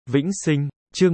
Vĩnh Sinh, chương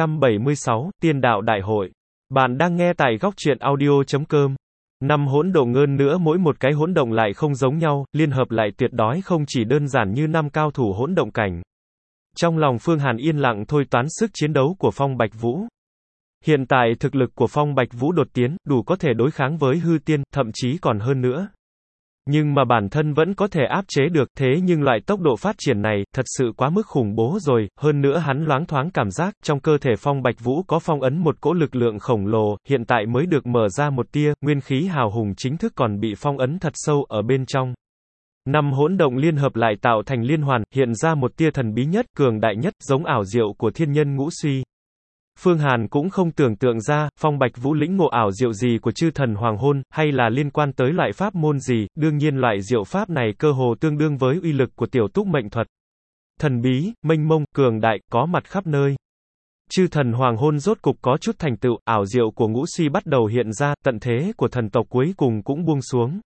776, Tiên đạo đại hội. Bạn đang nghe tại góc truyện audio.com. Năm hỗn độn ngơn nữa, mỗi một cái hỗn động lại không giống nhau, liên hợp lại tuyệt đối không chỉ đơn giản như năm cao thủ hỗn động cảnh. Trong lòng Phương Hàn yên lặng thôi toán sức chiến đấu của Phong Bạch Vũ. Hiện tại thực lực của Phong Bạch Vũ đột tiến, đủ có thể đối kháng với hư tiên, thậm chí còn hơn nữa. Nhưng mà bản thân vẫn có thể áp chế được, thế nhưng loại tốc độ phát triển này, thật sự quá mức khủng bố rồi, hơn nữa hắn loáng thoáng cảm giác, trong cơ thể Phong Bạch Vũ có phong ấn một cỗ lực lượng khổng lồ, hiện tại mới được mở ra một tia, nguyên khí hào hùng chính thức còn bị phong ấn thật sâu ở bên trong. Năm hỗn động liên hợp lại tạo thành liên hoàn, hiện ra một tia thần bí nhất, cường đại nhất, giống ảo diệu của thiên nhân ngũ suy. Phương Hàn cũng không tưởng tượng ra, Phong Bạch Vũ lĩnh ngộ ảo diệu gì của chư thần hoàng hôn, hay là liên quan tới loại pháp môn gì, đương nhiên loại diệu pháp này cơ hồ tương đương với uy lực của tiểu túc mệnh thuật. Thần bí, mênh mông, cường đại, có mặt khắp nơi. Chư thần hoàng hôn rốt cục có chút thành tựu, ảo diệu của ngũ suy bắt đầu hiện ra, tận thế của thần tộc cuối cùng cũng buông xuống.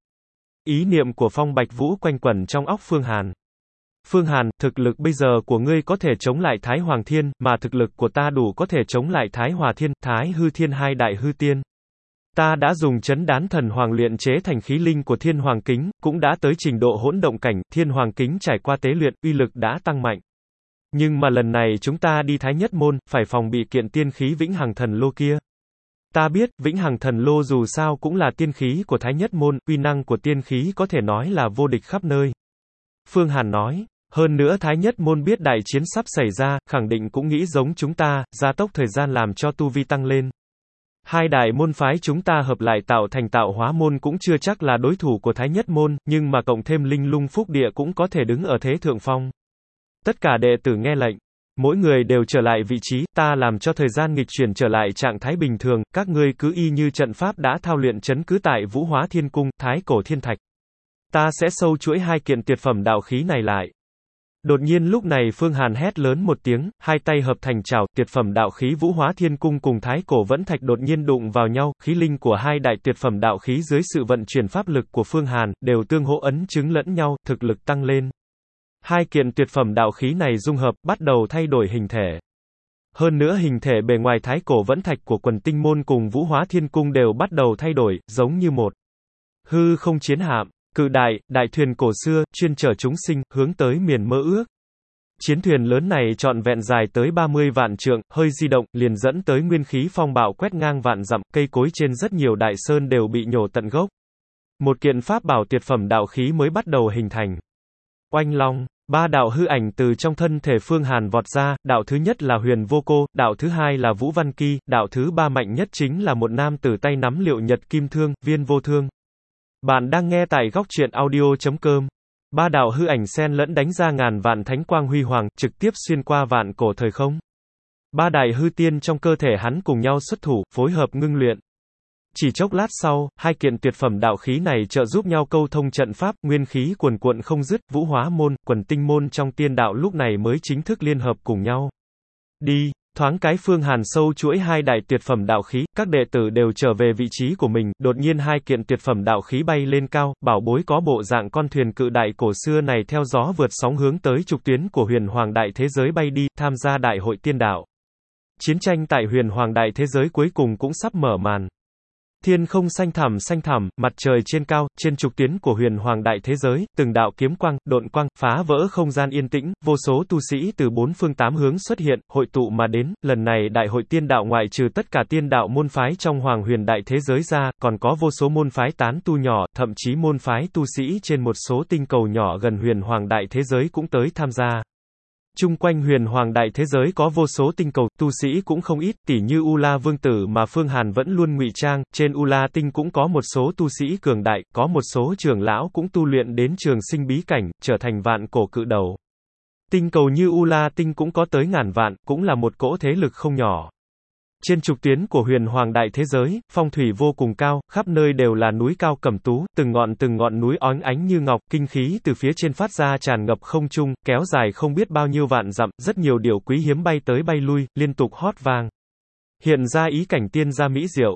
Ý niệm của Phong Bạch Vũ quanh quẩn trong óc Phương Hàn. Phương Hàn, thực lực bây giờ của ngươi có thể chống lại Thái Hoàng Thiên, mà thực lực của ta đủ có thể chống lại Thái Hòa Thiên, Thái Hư Thiên hai đại hư tiên. Ta đã dùng chấn đán thần hoàng luyện chế thành khí linh của Thiên Hoàng Kính, cũng đã tới trình độ hỗn động cảnh, Thiên Hoàng Kính trải qua tế luyện, uy lực đã tăng mạnh. Nhưng mà lần này chúng ta đi Thái Nhất Môn, phải phòng bị kiện tiên khí Vĩnh Hằng Thần Lô kia. Ta biết, Vĩnh Hằng Thần Lô dù sao cũng là tiên khí của Thái Nhất Môn, uy năng của tiên khí có thể nói là vô địch khắp nơi. Phương Hàn nói. Hơn nữa Thái Nhất Môn biết đại chiến sắp xảy ra, khẳng định cũng nghĩ giống chúng ta, gia tốc thời gian làm cho tu vi tăng lên. Hai đại môn phái chúng ta hợp lại tạo thành Tạo Hóa Môn cũng chưa chắc là đối thủ của Thái Nhất Môn, nhưng mà cộng thêm Linh Lung Phúc Địa cũng có thể đứng ở thế thượng phong. Tất cả đệ tử nghe lệnh. Mỗi người đều trở lại vị trí, ta làm cho thời gian nghịch chuyển trở lại trạng thái bình thường, các ngươi cứ y như trận pháp đã thao luyện trấn cứ tại Vũ Hóa Thiên Cung, Thái Cổ Thiên Thạch. Ta sẽ sâu chuỗi hai kiện tuyệt phẩm đạo khí này lại. Đột nhiên lúc này Phương Hàn hét lớn một tiếng, hai tay hợp thành chảo, tuyệt phẩm đạo khí Vũ Hóa Thiên Cung cùng Thái Cổ Vẫn Thạch đột nhiên đụng vào nhau, khí linh của hai đại tuyệt phẩm đạo khí dưới sự vận chuyển pháp lực của Phương Hàn, đều tương hỗ ấn chứng lẫn nhau, thực lực tăng lên. Hai kiện tuyệt phẩm đạo khí này dung hợp, bắt đầu thay đổi hình thể. Hơn nữa hình thể bề ngoài Thái Cổ Vẫn Thạch của Quần Tinh Môn cùng Vũ Hóa Thiên Cung đều bắt đầu thay đổi, giống như một hư không chiến hạm. Cự đại, đại thuyền cổ xưa, chuyên chở chúng sinh, hướng tới miền mơ ước. Chiến thuyền lớn này trọn vẹn dài tới 30 vạn trượng, hơi di động, liền dẫn tới nguyên khí phong bạo quét ngang vạn dặm, cây cối trên rất nhiều đại sơn đều bị nhổ tận gốc. Một kiện pháp bảo tuyệt phẩm đạo khí mới bắt đầu hình thành. Oanh long, ba đạo hư ảnh từ trong thân thể Phương Hàn vọt ra, đạo thứ nhất là Huyền Vô Cô, đạo thứ hai là Vũ Văn Kỳ, đạo thứ ba mạnh nhất chính là một nam tử tay nắm Liệu Nhật Kim Thương, Viên Vô Thương. Bạn đang nghe tại góc truyện audio.com. Ba đạo hư ảnh xen lẫn đánh ra ngàn vạn thánh quang huy hoàng, trực tiếp xuyên qua vạn cổ thời không. Ba đại hư tiên trong cơ thể hắn cùng nhau xuất thủ, phối hợp ngưng luyện. Chỉ chốc lát sau, hai kiện tuyệt phẩm đạo khí này trợ giúp nhau câu thông trận pháp, nguyên khí cuồn cuộn không dứt, Vũ Hóa Môn, Quần Tinh Môn trong tiên đạo lúc này mới chính thức liên hợp cùng nhau. Đi. Thoáng cái Phương Hàn sâu chuỗi hai đại tuyệt phẩm đạo khí, các đệ tử đều trở về vị trí của mình, đột nhiên hai kiện tuyệt phẩm đạo khí bay lên cao, bảo bối có bộ dạng con thuyền cự đại cổ xưa này theo gió vượt sóng hướng tới trục tuyến của Huyền Hoàng đại thế giới bay đi, tham gia đại hội tiên đạo. Chiến tranh tại Huyền Hoàng đại thế giới cuối cùng cũng sắp mở màn. Thiên không xanh thẳm, mặt trời trên cao, trên trục tuyến của Huyền Hoàng đại thế giới, từng đạo kiếm quang, độn quang, phá vỡ không gian yên tĩnh, vô số tu sĩ từ bốn phương tám hướng xuất hiện, hội tụ mà đến, lần này đại hội tiên đạo ngoại trừ tất cả tiên đạo môn phái trong Hoàng Huyền đại thế giới ra, còn có vô số môn phái tán tu nhỏ, thậm chí môn phái tu sĩ trên một số tinh cầu nhỏ gần Huyền Hoàng đại thế giới cũng tới tham gia. Chung quanh Huyền Hoàng đại thế giới có vô số tinh cầu, tu sĩ cũng không ít, tỉ như U La Vương Tử mà Phương Hàn vẫn luôn ngụy trang, trên U La Tinh cũng có một số tu sĩ cường đại, có một số trưởng lão cũng tu luyện đến trường sinh bí cảnh, trở thành vạn cổ cự đầu. Tinh cầu như U La Tinh cũng có tới ngàn vạn, cũng là một cỗ thế lực không nhỏ. Trên trục tuyến của Huyền Hoàng đại thế giới, phong thủy vô cùng cao, khắp nơi đều là núi cao cẩm tú, từng ngọn núi óng ánh như ngọc, kinh khí từ phía trên phát ra tràn ngập không trung, kéo dài không biết bao nhiêu vạn dặm, rất nhiều điểu quý hiếm bay tới bay lui, liên tục hót vang. Hiện ra ý cảnh tiên gia mỹ diệu.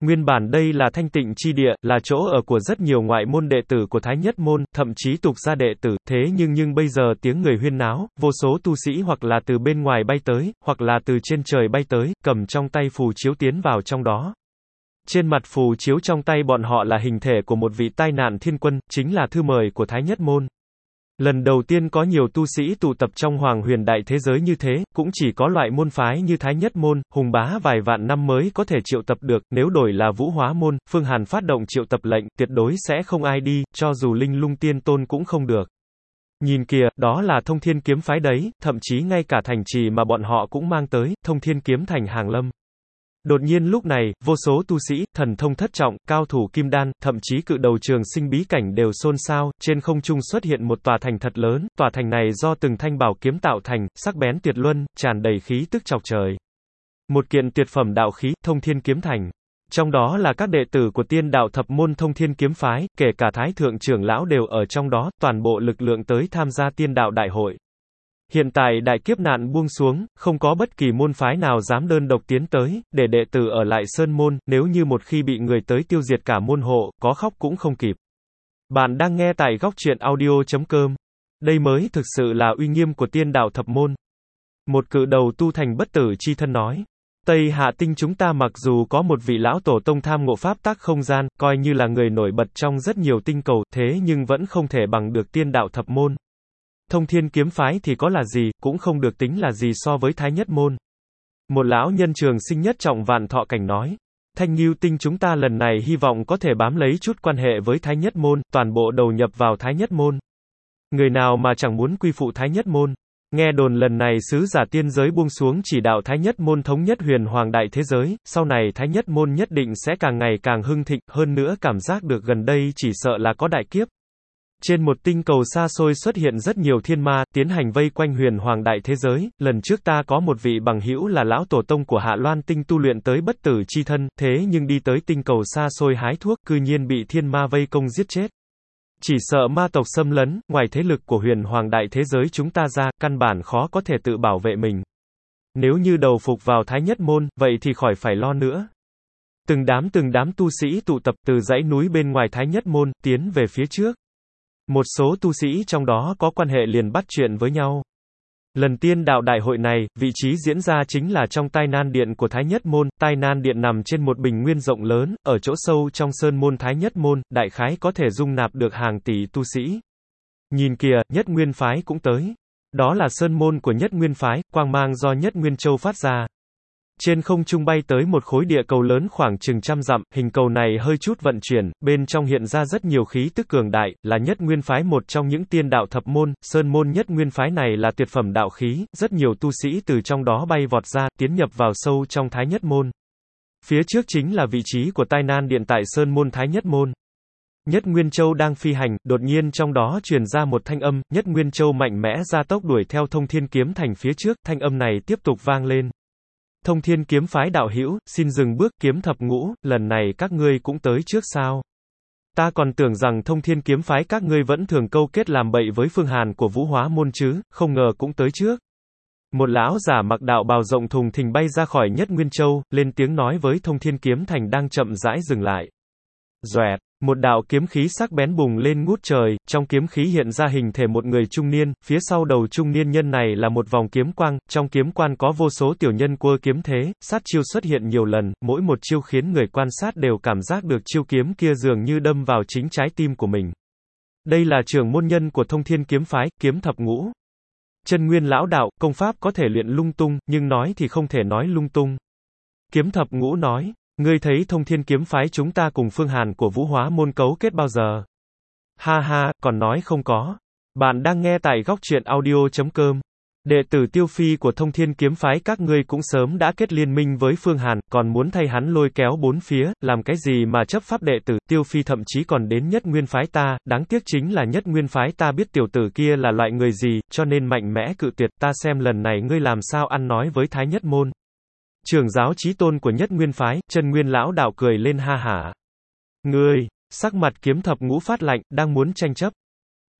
Nguyên bản đây là thanh tịnh chi địa, là chỗ ở của rất nhiều ngoại môn đệ tử của Thái Nhất Môn, thậm chí tục gia đệ tử, thế nhưng bây giờ tiếng người huyên náo, vô số tu sĩ hoặc là từ bên ngoài bay tới, hoặc là từ trên trời bay tới, cầm trong tay phù chiếu tiến vào trong đó. Trên mặt phù chiếu trong tay bọn họ là hình thể của một vị tai nạn thiên quân, chính là thư mời của Thái Nhất Môn. Lần đầu tiên có nhiều tu sĩ tụ tập trong Hoàng Huyền đại thế giới như thế, cũng chỉ có loại môn phái như Thái Nhất Môn, hùng bá vài vạn năm mới có thể triệu tập được, nếu đổi là Vũ Hóa Môn, Phương Hàn phát động triệu tập lệnh, tuyệt đối sẽ không ai đi, cho dù Linh Lung Tiên Tôn cũng không được. Nhìn kìa, đó là Thông Thiên Kiếm phái đấy, thậm chí ngay cả thành trì mà bọn họ cũng mang tới, Thông Thiên Kiếm thành Hàng Lâm. Đột nhiên lúc này, vô số tu sĩ, thần thông thất trọng, cao thủ kim đan, thậm chí cự đầu trường sinh bí cảnh đều xôn xao, trên không trung xuất hiện một tòa thành thật lớn, tòa thành này do từng thanh bảo kiếm tạo thành, sắc bén tuyệt luân, tràn đầy khí tức chọc trời. Một kiện tuyệt phẩm đạo khí, Thông Thiên Kiếm thành. Trong đó là các đệ tử của tiên đạo thập môn Thông Thiên Kiếm phái, kể cả Thái Thượng trưởng lão đều ở trong đó, toàn bộ lực lượng tới tham gia tiên đạo đại hội. Hiện tại đại kiếp nạn buông xuống, không có bất kỳ môn phái nào dám đơn độc tiến tới, để đệ tử ở lại sơn môn, nếu như một khi bị người tới tiêu diệt cả môn hộ, có khóc cũng không kịp. Bạn đang nghe tại góc truyện audio.com. Đây mới thực sự là uy nghiêm của tiên đạo thập môn. Một cự đầu tu thành bất tử chi thân nói. Tây Hạ Tinh chúng ta mặc dù có một vị lão tổ tông tham ngộ pháp tắc không gian, coi như là người nổi bật trong rất nhiều tinh cầu, thế nhưng vẫn không thể bằng được tiên đạo thập môn. Thông Thiên Kiếm phái thì có là gì, cũng không được tính là gì so với Thái Nhất Môn. Một lão nhân trường sinh nhất trọng vạn thọ cảnh nói. Thanh Ngưu Tinh chúng ta lần này hy vọng có thể bám lấy chút quan hệ với Thái Nhất Môn, toàn bộ đầu nhập vào Thái Nhất Môn. Người nào mà chẳng muốn quy phụ Thái Nhất Môn. Nghe đồn lần này sứ giả tiên giới buông xuống chỉ đạo Thái Nhất Môn thống nhất huyền hoàng đại thế giới, sau này Thái Nhất Môn nhất định sẽ càng ngày càng hưng thịnh, hơn nữa cảm giác được gần đây chỉ sợ là có đại kiếp. Trên một tinh cầu xa xôi xuất hiện rất nhiều thiên ma, tiến hành vây quanh huyền hoàng đại thế giới, lần trước ta có một vị bằng hữu là lão tổ tông của Hạ Loan tinh tu luyện tới bất tử chi thân, thế nhưng đi tới tinh cầu xa xôi hái thuốc, cư nhiên bị thiên ma vây công giết chết. Chỉ sợ ma tộc xâm lấn, ngoài thế lực của huyền hoàng đại thế giới chúng ta ra, căn bản khó có thể tự bảo vệ mình. Nếu như đầu phục vào Thái Nhất Môn, vậy thì khỏi phải lo nữa. Từng đám tu sĩ tụ tập từ dãy núi bên ngoài Thái Nhất Môn, tiến về phía trước. Một số tu sĩ trong đó có quan hệ liền bắt chuyện với nhau. Lần tiên đạo đại hội này, vị trí diễn ra chính là trong Tai Nan Điện của Thái Nhất Môn. Tai Nan Điện nằm trên một bình nguyên rộng lớn, ở chỗ sâu trong sơn môn Thái Nhất Môn, đại khái có thể dung nạp được hàng tỷ tu sĩ. Nhìn kìa, Nhất Nguyên phái cũng tới. Đó là sơn môn của Nhất Nguyên phái, quang mang do Nhất Nguyên Châu phát ra. Trên không trung bay tới một khối địa cầu lớn khoảng chừng 100 dặm, hình cầu này hơi chút vận chuyển, bên trong hiện ra rất nhiều khí tức cường đại, là Nhất Nguyên phái một trong những tiên đạo thập môn, sơn môn Nhất Nguyên phái này là tuyệt phẩm đạo khí, rất nhiều tu sĩ từ trong đó bay vọt ra, tiến nhập vào sâu trong Thái Nhất Môn. Phía trước chính là vị trí của Tai Nan Điện tại sơn môn Thái Nhất Môn. Nhất Nguyên Châu đang phi hành, đột nhiên trong đó truyền ra một thanh âm, Nhất Nguyên Châu mạnh mẽ ra tốc đuổi theo Thông Thiên Kiếm thành phía trước, thanh âm này tiếp tục vang lên. Thông Thiên Kiếm phái đạo hữu, xin dừng bước, kiếm thập ngũ, lần này các ngươi cũng tới trước sao? Ta còn tưởng rằng Thông Thiên Kiếm phái các ngươi vẫn thường câu kết làm bậy với Phương Hàn của Vũ Hóa Môn chứ, không ngờ cũng tới trước. Một lão giả mặc đạo bào rộng thùng thình bay ra khỏi Nhất Nguyên Châu, lên tiếng nói với Thông Thiên Kiếm thành đang chậm rãi dừng lại. Doẹt, một đạo kiếm khí sắc bén bùng lên ngút trời, trong kiếm khí hiện ra hình thể một người trung niên, phía sau đầu trung niên nhân này là một vòng kiếm quang, trong kiếm quan có vô số tiểu nhân cua kiếm thế, sát chiêu xuất hiện nhiều lần, mỗi một chiêu khiến người quan sát đều cảm giác được chiêu kiếm kia dường như đâm vào chính trái tim của mình. Đây là trưởng môn nhân của Thông Thiên Kiếm phái, Kiếm Thập Ngũ. Chân nguyên lão đạo, công pháp có thể luyện lung tung, nhưng nói thì không thể nói lung tung. Kiếm Thập Ngũ nói. Ngươi thấy Thông Thiên Kiếm phái chúng ta cùng Phương Hàn của Vũ Hóa Môn cấu kết bao giờ? Ha ha, còn nói không có. Bạn đang nghe tại góc truyện audio.com. Đệ tử Tiêu Phi của Thông Thiên Kiếm phái các ngươi cũng sớm đã kết liên minh với Phương Hàn, còn muốn thay hắn lôi kéo bốn phía, làm cái gì mà chấp pháp đệ tử, Tiêu Phi thậm chí còn đến Nhất Nguyên phái ta, đáng tiếc chính là Nhất Nguyên phái ta biết tiểu tử kia là loại người gì, cho nên mạnh mẽ cự tuyệt, ta xem lần này ngươi làm sao ăn nói với Thái Nhất Môn. Trưởng giáo chí tôn của Nhất Nguyên phái, Chân Nguyên lão đạo cười lên ha hả. Ngươi, sắc mặt Kiếm Thập Ngũ phát lạnh, đang muốn tranh chấp.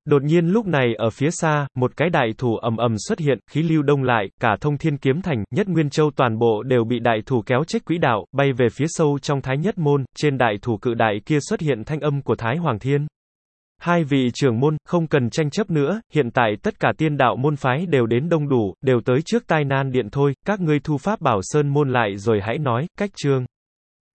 Đột nhiên lúc này ở phía xa, một cái đại thủ ầm ầm xuất hiện, khí lưu đông lại, cả Thông Thiên Kiếm Thành, Nhất Nguyên Châu toàn bộ đều bị đại thủ kéo chết quỹ đạo, bay về phía sâu trong Thái Nhất Môn, trên đại thủ cự đại kia xuất hiện thanh âm của Thái Hoàng Thiên. Hai vị trưởng môn, không cần tranh chấp nữa, hiện tại tất cả tiên đạo môn phái đều đến đông đủ, đều tới trước Tai Nan Điện thôi, các ngươi thu pháp bảo sơn môn lại rồi hãy nói, cách chương.